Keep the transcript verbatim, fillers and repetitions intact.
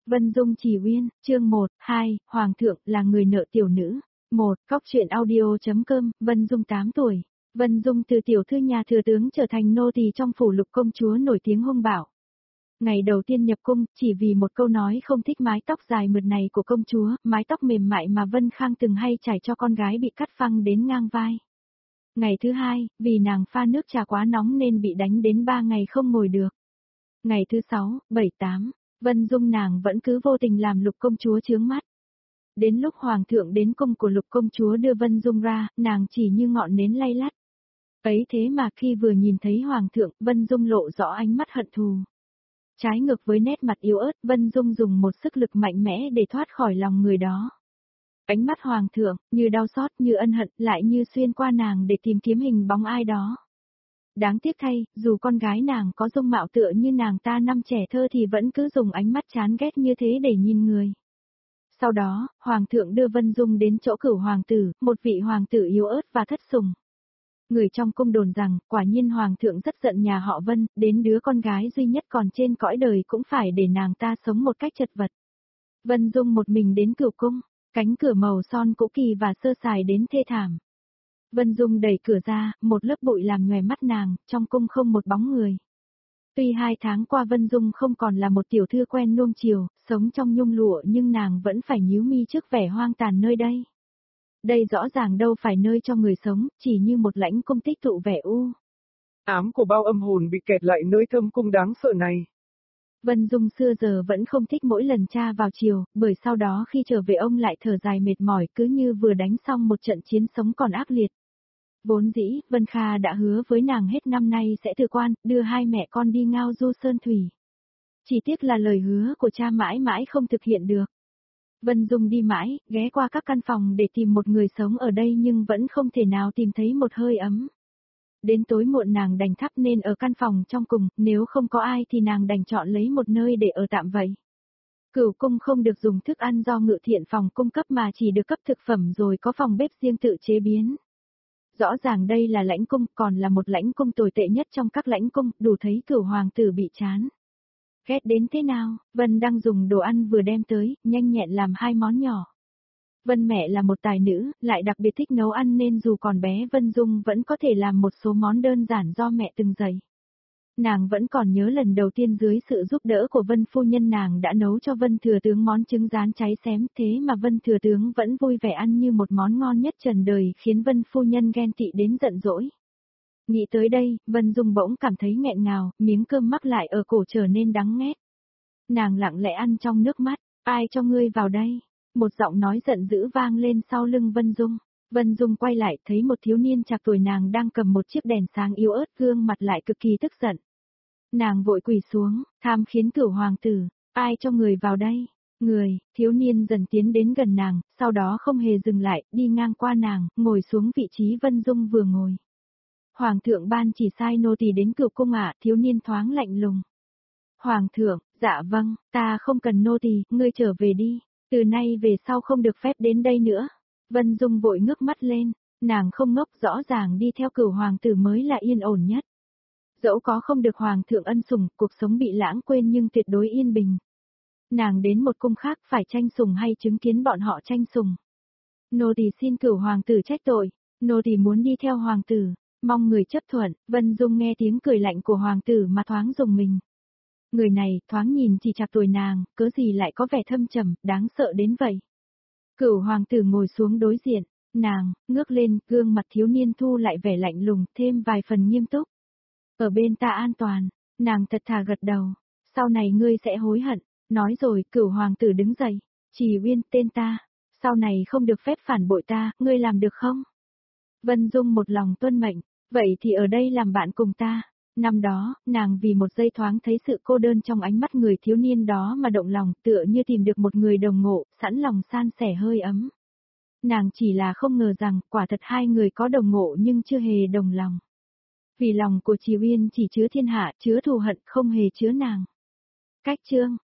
Vân Dung Chỉ Uyên, chương một, hai, Hoàng thượng là người nợ tiểu nữ. một. Góc truyện audio.com, Vân Dung tám tuổi. Vân Dung từ tiểu thư nhà thừa tướng trở thành nô tỳ trong phủ Lục công chúa nổi tiếng hung bạo. Ngày đầu tiên nhập cung, chỉ vì một câu nói không thích mái tóc dài mượt này của công chúa, mái tóc mềm mại mà Vân Khang từng hay trải cho con gái bị cắt phăng đến ngang vai. Ngày thứ hai, vì nàng pha nước trà quá nóng nên bị đánh đến ba ngày không ngồi được. Ngày thứ sáu, bảy, tám, Vân Dung nàng vẫn cứ vô tình làm Lục công chúa chướng mắt. Đến lúc Hoàng thượng đến cung của Lục công chúa đưa Vân Dung ra, nàng chỉ như ngọn nến lay lắt. Ấy thế mà khi vừa nhìn thấy Hoàng thượng, Vân Dung lộ rõ ánh mắt hận thù. Trái ngược với nét mặt yếu ớt, Vân Dung dùng một sức lực mạnh mẽ để thoát khỏi lòng người đó. Ánh mắt Hoàng thượng, như đau xót, như ân hận, lại như xuyên qua nàng để tìm kiếm hình bóng ai đó. Đáng tiếc thay, dù con gái nàng có dung mạo tựa như nàng ta năm trẻ thơ thì vẫn cứ dùng ánh mắt chán ghét như thế để nhìn người. Sau đó, Hoàng thượng đưa Vân Dung đến chỗ Cửu hoàng tử, một vị hoàng tử yếu ớt và thất sủng. Người trong cung đồn rằng, quả nhiên Hoàng thượng rất giận nhà họ Vân, đến đứa con gái duy nhất còn trên cõi đời cũng phải để nàng ta sống một cách chật vật. Vân Dung một mình đến Cửu cung, cánh cửa màu son cũ kỳ và sơ sài đến thê thảm. Vân Dung đẩy cửa ra, một lớp bụi làm nhòe mắt nàng, trong cung không một bóng người. Tuy hai tháng qua Vân Dung không còn là một tiểu thư quen nuông chiều, sống trong nhung lụa nhưng nàng vẫn phải nhíu mi trước vẻ hoang tàn nơi đây. Đây rõ ràng đâu phải nơi cho người sống, chỉ như một lãnh cung tích tụ vẻ u ám của bao âm hồn bị kẹt lại nơi thâm cung đáng sợ này. Vân Dung xưa giờ vẫn không thích mỗi lần cha vào chiều, bởi sau đó khi trở về ông lại thở dài mệt mỏi cứ như vừa đánh xong một trận chiến sống còn ác liệt. Vốn dĩ, Vân Kha đã hứa với nàng hết năm nay sẽ từ quan, đưa hai mẹ con đi ngao du sơn thủy. Chỉ tiếc là lời hứa của cha mãi mãi không thực hiện được. Vân Dung đi mãi, ghé qua các căn phòng để tìm một người sống ở đây nhưng vẫn không thể nào tìm thấy một hơi ấm. Đến tối muộn nàng đành thắp nên ở căn phòng trong cùng, nếu không có ai thì nàng đành chọn lấy một nơi để ở tạm vậy. Cửu cung không được dùng thức ăn do Ngự Thiện phòng cung cấp mà chỉ được cấp thực phẩm rồi có phòng bếp riêng tự chế biến. Rõ ràng đây là lãnh cung, còn là một lãnh cung tồi tệ nhất trong các lãnh cung, đủ thấy Cửu hoàng tử bị chán. Ghét đến thế nào, Vân đang dùng đồ ăn vừa đem tới, nhanh nhẹn làm hai món nhỏ. Vân mẹ là một tài nữ, lại đặc biệt thích nấu ăn nên dù còn bé Vân Dung vẫn có thể làm một số món đơn giản do mẹ từng dạy. Nàng vẫn còn nhớ lần đầu tiên dưới sự giúp đỡ của Vân phu nhân nàng đã nấu cho Vân thừa tướng món trứng rán cháy xém, thế mà Vân thừa tướng vẫn vui vẻ ăn như một món ngon nhất trần đời, khiến Vân phu nhân ghen tị đến giận dỗi. Nghĩ tới đây, Vân Dung bỗng cảm thấy nghẹn ngào, miếng cơm mắc lại ở cổ trở nên đắng nghét. Nàng lặng lẽ ăn trong nước mắt, ai cho ngươi vào đây? Một giọng nói giận dữ vang lên sau lưng Vân Dung. Vân Dung quay lại thấy một thiếu niên trạc tuổi nàng đang cầm một chiếc đèn sáng yếu ớt, gương mặt lại cực kỳ tức giận. Nàng vội quỳ xuống, tham khiến Cửu hoàng tử, ai cho người vào đây? Người, thiếu niên dần tiến đến gần nàng, sau đó không hề dừng lại, đi ngang qua nàng, ngồi xuống vị trí Vân Dung vừa ngồi. Hoàng thượng ban chỉ sai nô tỳ đến Cửu cung ạ, thiếu niên thoáng lạnh lùng. Hoàng thượng, dạ vâng, ta không cần nô tỳ, ngươi trở về đi, từ nay về sau không được phép đến đây nữa. Vân Dung vội ngước mắt lên, nàng không ngốc, rõ ràng đi theo Cửu hoàng tử mới là yên ổn nhất. Dẫu có không được Hoàng thượng ân sủng, cuộc sống bị lãng quên nhưng tuyệt đối yên bình. Nàng đến một cung khác phải tranh sủng hay chứng kiến bọn họ tranh sủng. Nô tỳ xin Cửu hoàng tử trách tội, nô tỳ muốn đi theo hoàng tử, mong người chấp thuận. Vân Dung nghe tiếng cười lạnh của hoàng tử mà thoáng rùng mình. Người này thoáng nhìn chỉ chạc tuổi nàng, cớ gì lại có vẻ thâm trầm, đáng sợ đến vậy. Cửu hoàng tử ngồi xuống đối diện, nàng, ngước lên, gương mặt thiếu niên thu lại vẻ lạnh lùng, thêm vài phần nghiêm túc. Ở bên ta an toàn, nàng thật thà gật đầu, sau này ngươi sẽ hối hận, nói rồi Cửu hoàng tử đứng dậy, Chỉ Uyên tên ta, sau này không được phép phản bội ta, ngươi làm được không? Vân Dung một lòng tuân mệnh, vậy thì ở đây làm bạn cùng ta. Năm đó, nàng vì một giây thoáng thấy sự cô đơn trong ánh mắt người thiếu niên đó mà động lòng, tựa như tìm được một người đồng ngộ, sẵn lòng san sẻ hơi ấm. Nàng chỉ là không ngờ rằng, quả thật hai người có đồng ngộ nhưng chưa hề đồng lòng. Vì lòng của Chỉ Uyên chỉ chứa thiên hạ, chứa thù hận, không hề chứa nàng. Cách chương